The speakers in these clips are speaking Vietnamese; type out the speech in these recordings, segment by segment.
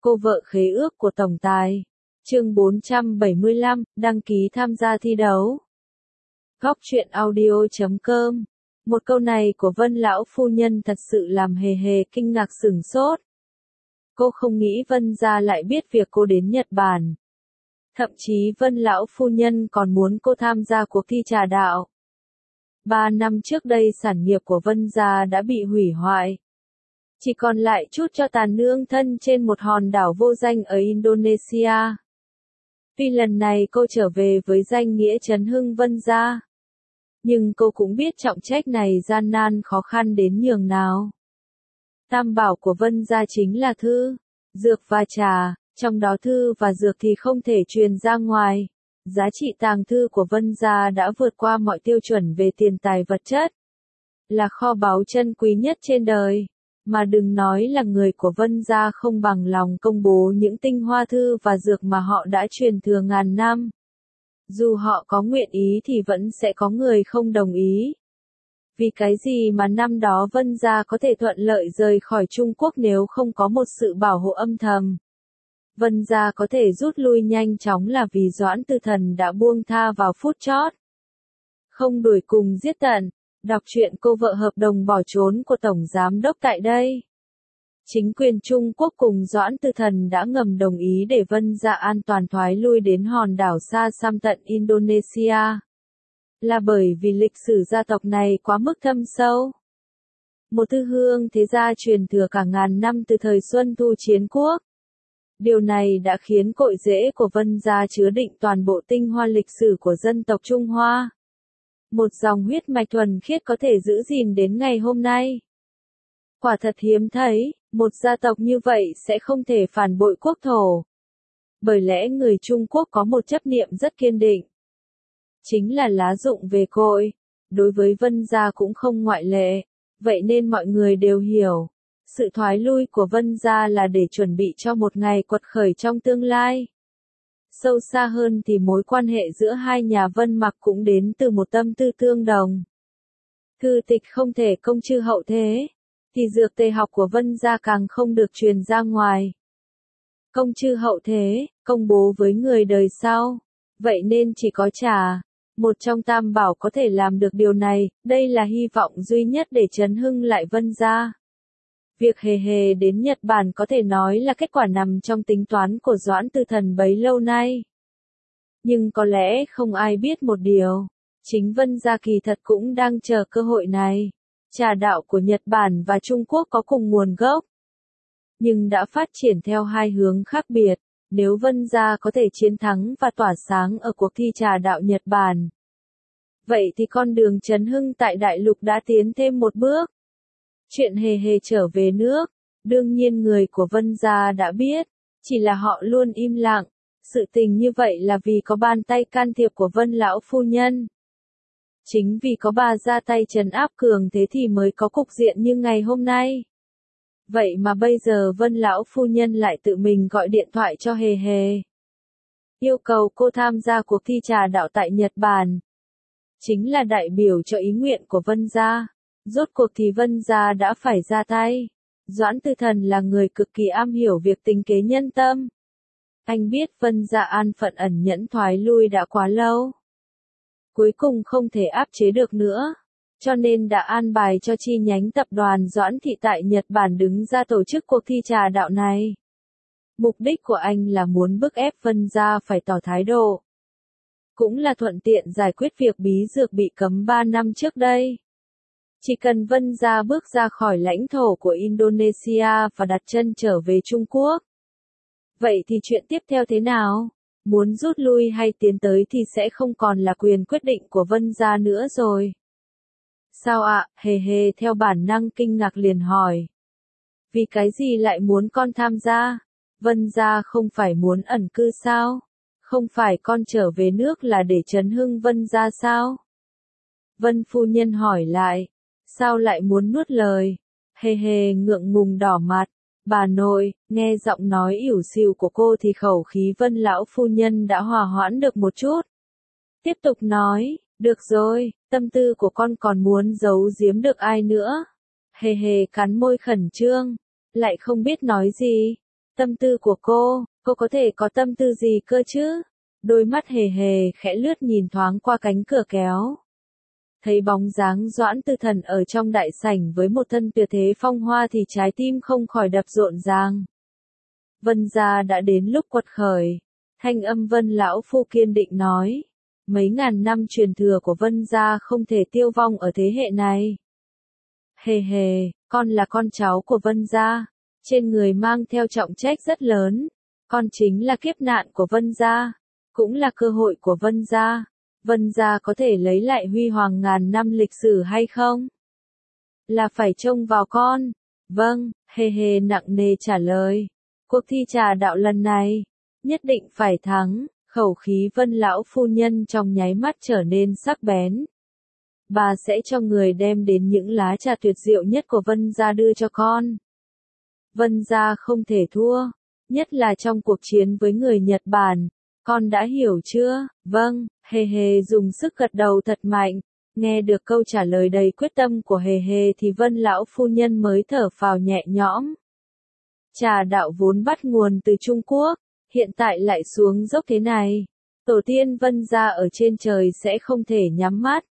Cô vợ khế ước của tổng tài. Chương 475, đăng ký tham gia thi đấu. Góc truyện audio.com. Một câu này của Vân lão phu nhân thật sự làm Hề Hề kinh ngạc sửng sốt. Cô không nghĩ Vân gia lại biết việc cô đến Nhật Bản. Thậm chí Vân lão phu nhân còn muốn cô tham gia cuộc thi trà đạo. 3 năm trước đây sản nghiệp của Vân gia đã bị hủy hoại. Chỉ còn lại chút cho tàn nương thân trên một hòn đảo vô danh ở Indonesia. Tuy lần này cô trở về với danh nghĩa trấn hưng Vân gia, nhưng cô cũng biết trọng trách này gian nan khó khăn đến nhường nào. Tam bảo của Vân gia chính là thư, dược và trà, trong đó thư và dược thì không thể truyền ra ngoài. Giá trị tàng thư của Vân gia đã vượt qua mọi tiêu chuẩn về tiền tài vật chất, là kho báu chân quý nhất trên đời. Mà đừng nói là người của Vân gia không bằng lòng công bố những tinh hoa thư và dược mà họ đã truyền thừa ngàn năm. Dù họ có nguyện ý thì vẫn sẽ có người không đồng ý. Vì cái gì mà năm đó Vân gia có thể thuận lợi rời khỏi Trung Quốc nếu không có một sự bảo hộ âm thầm? Vân gia có thể rút lui nhanh chóng là vì Doãn Tư Thần đã buông tha vào phút chót. Không đuổi cùng giết tận. Đọc truyện cô vợ hợp đồng bỏ trốn của Tổng Giám đốc tại đây. Chính quyền Trung Quốc cùng Doãn Tư Thần đã ngầm đồng ý để Vân gia an toàn thoái lui đến hòn đảo xa xăm tận Indonesia. Là bởi vì lịch sử gia tộc này quá mức thâm sâu. Một thư hương thế gia truyền thừa cả ngàn năm từ thời Xuân Thu Chiến Quốc. Điều này đã khiến cội rễ của Vân gia chứa đựng toàn bộ tinh hoa lịch sử của dân tộc Trung Hoa. Một dòng huyết mạch thuần khiết có thể giữ gìn đến ngày hôm nay. Quả thật hiếm thấy, một gia tộc như vậy sẽ không thể phản bội quốc thổ. Bởi lẽ người Trung Quốc có một chấp niệm rất kiên định. Chính là lá dụng về cội. Đối với Vân gia cũng không ngoại lệ. Vậy nên mọi người đều hiểu. Sự thoái lui của Vân gia là để chuẩn bị cho một ngày quật khởi trong tương lai. Sâu xa hơn thì mối quan hệ giữa hai nhà Vân Mặc cũng đến từ một tâm tư tương đồng. Cư tịch không thể công chư hậu thế, thì dược tề học của Vân gia càng không được truyền ra ngoài. Công chư hậu thế, công bố với người đời sau. Vậy nên chỉ có trà, một trong tam bảo có thể làm được điều này, đây là hy vọng duy nhất để trấn hưng lại Vân gia. Việc Hề Hề đến Nhật Bản có thể nói là kết quả nằm trong tính toán của Doãn Tư Thần bấy lâu nay. Nhưng có lẽ không ai biết một điều. Chính Vân gia kỳ thật cũng đang chờ cơ hội này. Trà đạo của Nhật Bản và Trung Quốc có cùng nguồn gốc, nhưng đã phát triển theo hai hướng khác biệt. Nếu Vân gia có thể chiến thắng và tỏa sáng ở cuộc thi trà đạo Nhật Bản, vậy thì con đường trấn hưng tại đại lục đã tiến thêm một bước. Chuyện Hề Hề trở về nước, đương nhiên người của Vân gia đã biết, chỉ là họ luôn im lặng. Sự tình như vậy là vì có bàn tay can thiệp của Vân lão phu nhân. Chính vì có bà ra tay trấn áp cường thế thì mới có cục diện như ngày hôm nay. Vậy mà bây giờ Vân lão phu nhân lại tự mình gọi điện thoại cho Hề Hề, yêu cầu cô tham gia cuộc thi trà đạo tại Nhật Bản. Chính là đại biểu cho ý nguyện của Vân gia. Rốt cuộc thì Vân gia đã phải ra tay. Doãn Tư Thần là người cực kỳ am hiểu việc tính kế nhân tâm. Anh biết Vân gia an phận ẩn nhẫn thoái lui đã quá lâu. Cuối cùng không thể áp chế được nữa. Cho nên đã an bài cho chi nhánh tập đoàn Doãn Thị tại Nhật Bản đứng ra tổ chức cuộc thi trà đạo này. Mục đích của anh là muốn bức ép Vân gia phải tỏ thái độ. Cũng là thuận tiện giải quyết việc bí dược bị cấm 3 năm trước đây. Chỉ cần Vân gia bước ra khỏi lãnh thổ của Indonesia và đặt chân trở về Trung Quốc. Vậy thì chuyện tiếp theo thế nào? Muốn rút lui hay tiến tới thì sẽ không còn là quyền quyết định của Vân gia nữa rồi. Sao ạ? Hề Hề theo bản năng kinh ngạc liền hỏi. Vì cái gì lại muốn con tham gia? Vân gia không phải muốn ẩn cư sao? Không phải con trở về nước là để trấn hưng Vân gia sao? Vân phu nhân hỏi lại. Sao lại muốn nuốt lời? Hề Hề ngượng ngùng đỏ mặt. Bà nội, nghe giọng nói ỉu xìu của cô thì khẩu khí Vân lão phu nhân đã hòa hoãn được một chút. Tiếp tục nói, được rồi, tâm tư của con còn muốn giấu giếm được ai nữa? Hề Hề cắn môi khẩn trương, lại không biết nói gì. Tâm tư của cô có thể có tâm tư gì cơ chứ? Đôi mắt hề hề khẽ lướt nhìn thoáng qua cánh cửa kéo. Thấy bóng dáng Doãn Tư Thần ở trong đại sảnh với một thân tuyệt thế phong hoa thì trái tim không khỏi đập rộn ràng. Vân gia đã đến lúc quật khởi. Thanh âm Vân lão phu kiên định nói. Mấy ngàn năm truyền thừa của Vân gia không thể tiêu vong ở thế hệ này. Hề hề, con là con cháu của Vân gia, trên người mang theo trọng trách rất lớn. Con chính là kiếp nạn của Vân gia, cũng là cơ hội của Vân gia. Vân gia có thể lấy lại huy hoàng ngàn năm lịch sử hay không? Là phải trông vào con. Vâng, hề hề nặng nề trả lời. Cuộc thi trà đạo lần này, nhất định phải thắng. Khẩu khí Vân lão phu nhân trong nháy mắt trở nên sắc bén. Bà sẽ cho người đem đến những lá trà tuyệt diệu nhất của Vân gia đưa cho con. Vân gia không thể thua, nhất là trong cuộc chiến với người Nhật Bản. Con đã hiểu chưa? Vâng, hề hề dùng sức gật đầu thật mạnh. Nghe được câu trả lời đầy quyết tâm của hề hề thì Vân lão phu nhân mới thở phào nhẹ nhõm. Trà đạo vốn bắt nguồn từ Trung Quốc, hiện tại lại xuống dốc thế này. Tổ tiên Vân gia ở trên trời sẽ không thể nhắm mắt.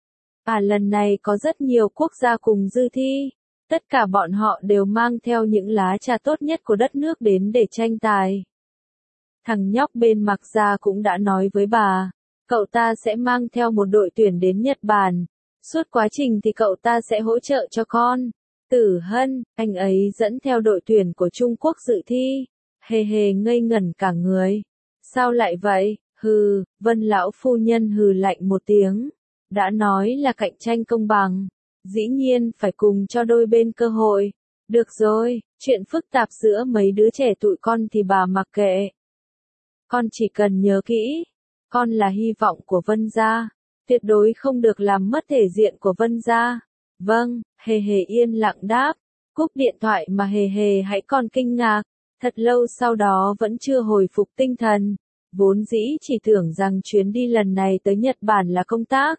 Lần này có rất nhiều quốc gia cùng dự thi. Tất cả bọn họ đều mang theo những lá trà tốt nhất của đất nước đến để tranh tài. Thằng nhóc bên Mạc gia cũng đã nói với bà, cậu ta sẽ mang theo một đội tuyển đến Nhật Bản. Suốt quá trình thì cậu ta sẽ hỗ trợ cho con. Tử Hân, anh ấy dẫn theo đội tuyển của Trung Quốc dự thi. Hề hề ngây ngẩn cả người. Sao lại vậy? Hừ, Vân lão phu nhân hừ lạnh một tiếng. Đã nói là cạnh tranh công bằng. Dĩ nhiên phải cùng cho đôi bên cơ hội. Được rồi, chuyện phức tạp giữa mấy đứa trẻ tụi con thì bà mặc kệ. Con chỉ cần nhớ kỹ, con là hy vọng của Vân gia, tuyệt đối không được làm mất thể diện của Vân gia. Vâng, hề hề yên lặng đáp, cúp điện thoại mà hề hề hãy còn kinh ngạc, thật lâu sau đó vẫn chưa hồi phục tinh thần, vốn dĩ chỉ tưởng rằng chuyến đi lần này tới Nhật Bản là công tác.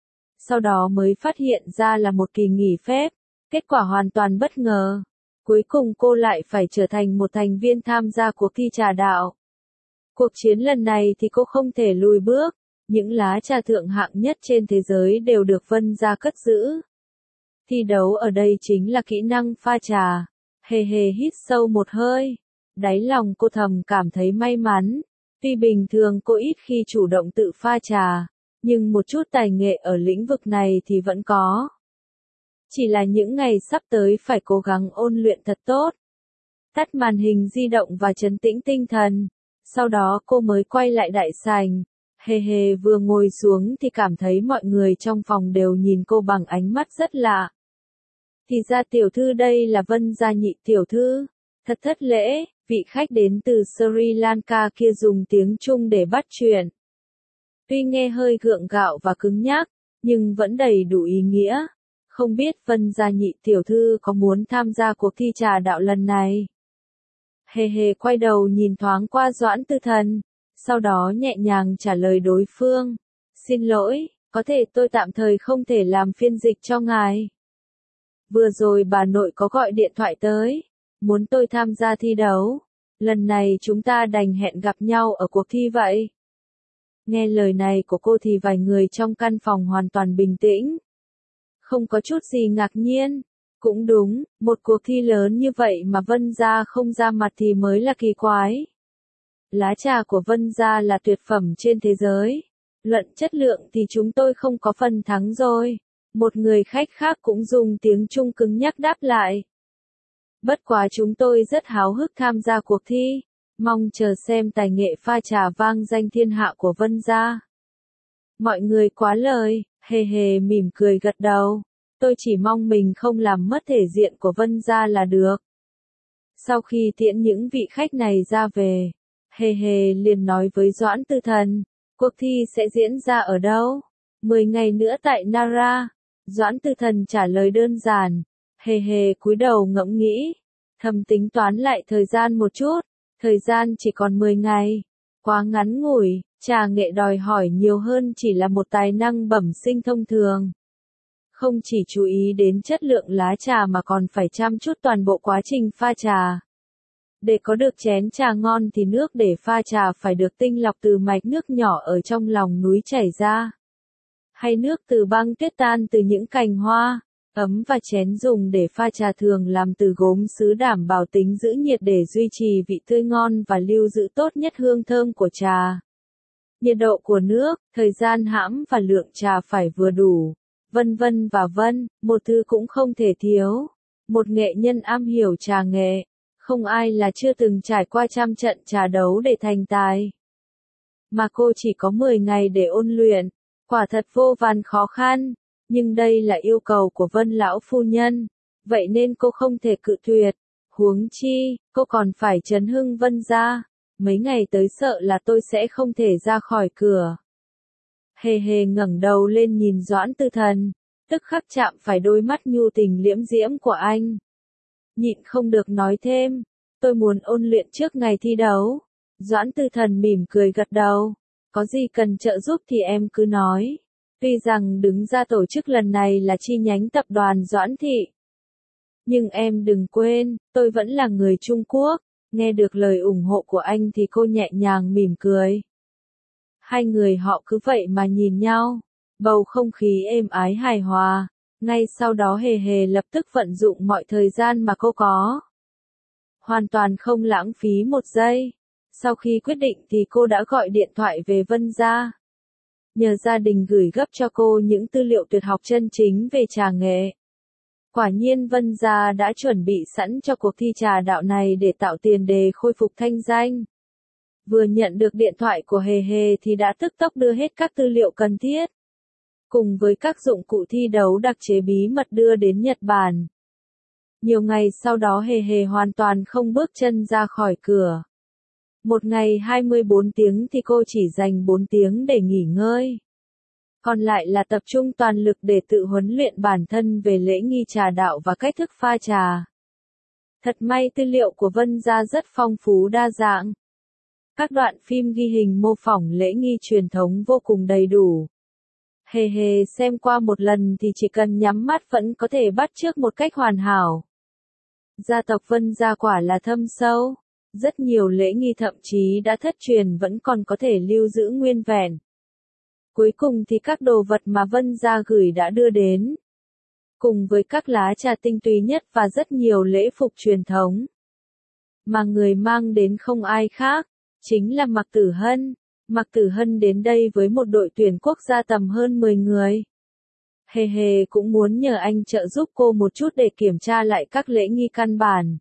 Sau đó mới phát hiện ra là một kỳ nghỉ phép, kết quả hoàn toàn bất ngờ. Cuối cùng cô lại phải trở thành một thành viên tham gia cuộc thi trà đạo. Cuộc chiến lần này thì cô không thể lùi bước, những lá trà thượng hạng nhất trên thế giới đều được Vân gia cất giữ. Thi đấu ở đây chính là kỹ năng pha trà. Hề hề hít sâu một hơi, đáy lòng cô thầm cảm thấy may mắn, tuy bình thường cô ít khi chủ động tự pha trà, nhưng một chút tài nghệ ở lĩnh vực này thì vẫn có. Chỉ là những ngày sắp tới phải cố gắng ôn luyện thật tốt. Tắt màn hình di động và trấn tĩnh tinh thần. Sau đó cô mới quay lại đại sảnh. Hề hề vừa ngồi xuống thì cảm thấy mọi người trong phòng đều nhìn cô bằng ánh mắt rất lạ. Thì ra tiểu thư đây là Vân gia nhị tiểu thư. Thật thất lễ, vị khách đến từ Sri Lanka kia dùng tiếng Trung để bắt chuyện. Tuy nghe hơi gượng gạo và cứng nhắc, nhưng vẫn đầy đủ ý nghĩa. Không biết Vân gia nhị tiểu thư có muốn tham gia cuộc thi trà đạo lần này? Hề hề quay đầu nhìn thoáng qua Doãn Tư Thần, sau đó nhẹ nhàng trả lời đối phương. Xin lỗi, có thể tôi tạm thời không thể làm phiên dịch cho ngài. Vừa rồi bà nội có gọi điện thoại tới, muốn tôi tham gia thi đấu. Lần này chúng ta đành hẹn gặp nhau ở cuộc thi vậy. Nghe lời này của cô thì vài người trong căn phòng hoàn toàn bình tĩnh. Không có chút gì ngạc nhiên. Cũng đúng, một cuộc thi lớn như vậy mà Vân gia không ra mặt thì mới là kỳ quái. Lá trà của Vân gia là tuyệt phẩm trên thế giới. Luận chất lượng thì chúng tôi không có phần thắng rồi. Một người khách khác cũng dùng tiếng Trung cứng nhắc đáp lại. Bất quá chúng tôi rất háo hức tham gia cuộc thi, mong chờ xem tài nghệ pha trà vang danh thiên hạ của Vân gia. Mọi người quá lời, hề hề mỉm cười gật đầu. Tôi chỉ mong mình không làm mất thể diện của Vân gia là được. Sau khi tiễn những vị khách này ra về, hề hề liền nói với Doãn Tư Thần, cuộc thi sẽ diễn ra ở đâu? 10 ngày nữa tại Nara. Doãn Tư Thần trả lời đơn giản, hề hề cúi đầu ngẫm nghĩ, thầm tính toán lại thời gian một chút, thời gian chỉ còn 10 ngày, quá ngắn ngủi, trà nghệ đòi hỏi nhiều hơn chỉ là một tài năng bẩm sinh thông thường. Không chỉ chú ý đến chất lượng lá trà mà còn phải chăm chút toàn bộ quá trình pha trà. Để có được chén trà ngon thì nước để pha trà phải được tinh lọc từ mạch nước nhỏ ở trong lòng núi chảy ra. Hay nước từ băng tuyết tan từ những cành hoa. Ấm và chén dùng để pha trà thường làm từ gốm sứ đảm bảo tính giữ nhiệt để duy trì vị tươi ngon và lưu giữ tốt nhất hương thơm của trà. Nhiệt độ của nước, thời gian hãm và lượng trà phải vừa đủ, vân vân và vân, một thứ cũng không thể thiếu. Một nghệ nhân am hiểu trà nghệ, không ai là chưa từng trải qua trăm trận trà đấu để thành tài. Mà cô chỉ có 10 ngày để ôn luyện, quả thật vô vàn khó khăn, nhưng đây là yêu cầu của Vân lão phu nhân, vậy nên cô không thể cự tuyệt. Huống chi, cô còn phải trấn hưng Vân gia, mấy ngày tới sợ là tôi sẽ không thể ra khỏi cửa. Hề hề ngẩng đầu lên nhìn Doãn Tư Thần, tức khắc chạm phải đôi mắt nhu tình liễm diễm của anh. Nhịn không được nói thêm, tôi muốn ôn luyện trước ngày thi đấu. Doãn Tư Thần mỉm cười gật đầu, có gì cần trợ giúp thì em cứ nói. Tuy rằng đứng ra tổ chức lần này là chi nhánh tập đoàn Doãn Thị. Nhưng em đừng quên, tôi vẫn là người Trung Quốc. Nghe được lời ủng hộ của anh thì cô nhẹ nhàng mỉm cười. Hai người họ cứ vậy mà nhìn nhau, bầu không khí êm ái hài hòa. Ngay sau đó Hề Hề lập tức vận dụng mọi thời gian mà cô có. Hoàn toàn không lãng phí một giây. Sau khi quyết định thì cô đã gọi điện thoại về Vân gia. Nhờ gia đình gửi gấp cho cô những tư liệu tuyệt học chân chính về trà nghệ. Quả nhiên Vân gia đã chuẩn bị sẵn cho cuộc thi trà đạo này để tạo tiền đề khôi phục thanh danh. Vừa nhận được điện thoại của Hề Hề thì đã tức tốc đưa hết các tư liệu cần thiết, cùng với các dụng cụ thi đấu đặc chế bí mật đưa đến Nhật Bản. Nhiều ngày sau đó Hề Hề hoàn toàn không bước chân ra khỏi cửa. Một ngày 24 tiếng thì cô chỉ dành 4 tiếng để nghỉ ngơi. Còn lại là tập trung toàn lực để tự huấn luyện bản thân về lễ nghi trà đạo và cách thức pha trà. Thật may tư liệu của Vân gia rất phong phú đa dạng. Các đoạn phim ghi hình mô phỏng lễ nghi truyền thống vô cùng đầy đủ. Hề Hề xem qua một lần thì chỉ cần nhắm mắt vẫn có thể bắt chước một cách hoàn hảo. Gia tộc Vân gia quả là thâm sâu. Rất nhiều lễ nghi thậm chí đã thất truyền vẫn còn có thể lưu giữ nguyên vẹn. Cuối cùng thì các đồ vật mà Vân gia gửi đã đưa đến. Cùng với các lá trà tinh túy nhất và rất nhiều lễ phục truyền thống. Mà người mang đến không ai khác, chính là Mạc Tử Hân. Mạc Tử Hân đến đây với một đội tuyển quốc gia tầm hơn 10 người. Hề Hề cũng muốn nhờ anh trợ giúp cô một chút để kiểm tra lại các lễ nghi căn bản.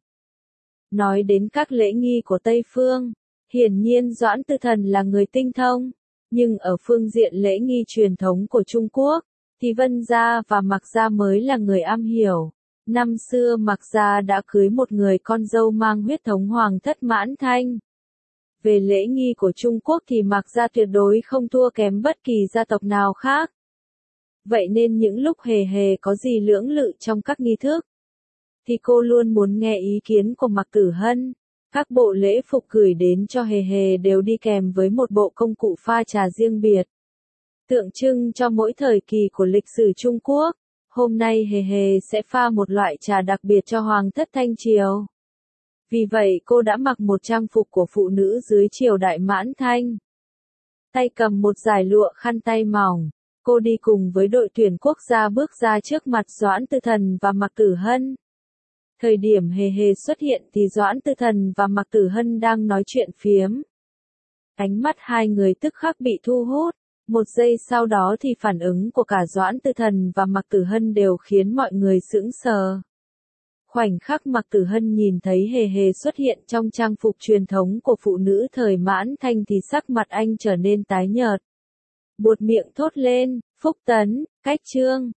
Nói đến các lễ nghi của Tây Phương, hiển nhiên Doãn Tư Thần là người tinh thông, nhưng ở phương diện lễ nghi truyền thống của Trung Quốc, thì Vân gia và Mạc gia mới là người am hiểu. Năm xưa Mạc gia đã cưới một người con dâu mang huyết thống hoàng thất Mãn Thanh. Về lễ nghi của Trung Quốc thì Mạc gia tuyệt đối không thua kém bất kỳ gia tộc nào khác. Vậy nên những lúc Hề Hề có gì lưỡng lự trong các nghi thức, thì cô luôn muốn nghe ý kiến của Mạc Tử Hân. Các bộ lễ phục gửi đến cho Hề Hề đều đi kèm với một bộ công cụ pha trà riêng biệt, tượng trưng cho mỗi thời kỳ của lịch sử Trung Quốc. Hôm nay Hề Hề sẽ pha một loại trà đặc biệt cho Hoàng thất Thanh Triều. Vì vậy cô đã mặc một trang phục của phụ nữ dưới triều đại Mãn Thanh. Tay cầm một dải lụa khăn tay mỏng, cô đi cùng với đội tuyển quốc gia bước ra trước mặt Doãn Tư Thần và Mạc Tử Hân. Thời điểm Hề Hề xuất hiện thì Doãn Tư Thần và Mạc Tử Hân đang nói chuyện phiếm. Ánh mắt hai người tức khắc bị thu hút. Một giây sau đó thì phản ứng của cả Doãn Tư Thần và Mạc Tử Hân đều khiến mọi người sững sờ. Khoảnh khắc Mạc Tử Hân nhìn thấy Hề Hề xuất hiện trong trang phục truyền thống của phụ nữ thời Mãn Thanh thì sắc mặt anh trở nên tái nhợt. Buột miệng thốt lên, Phúc Tấn, Cách Trương.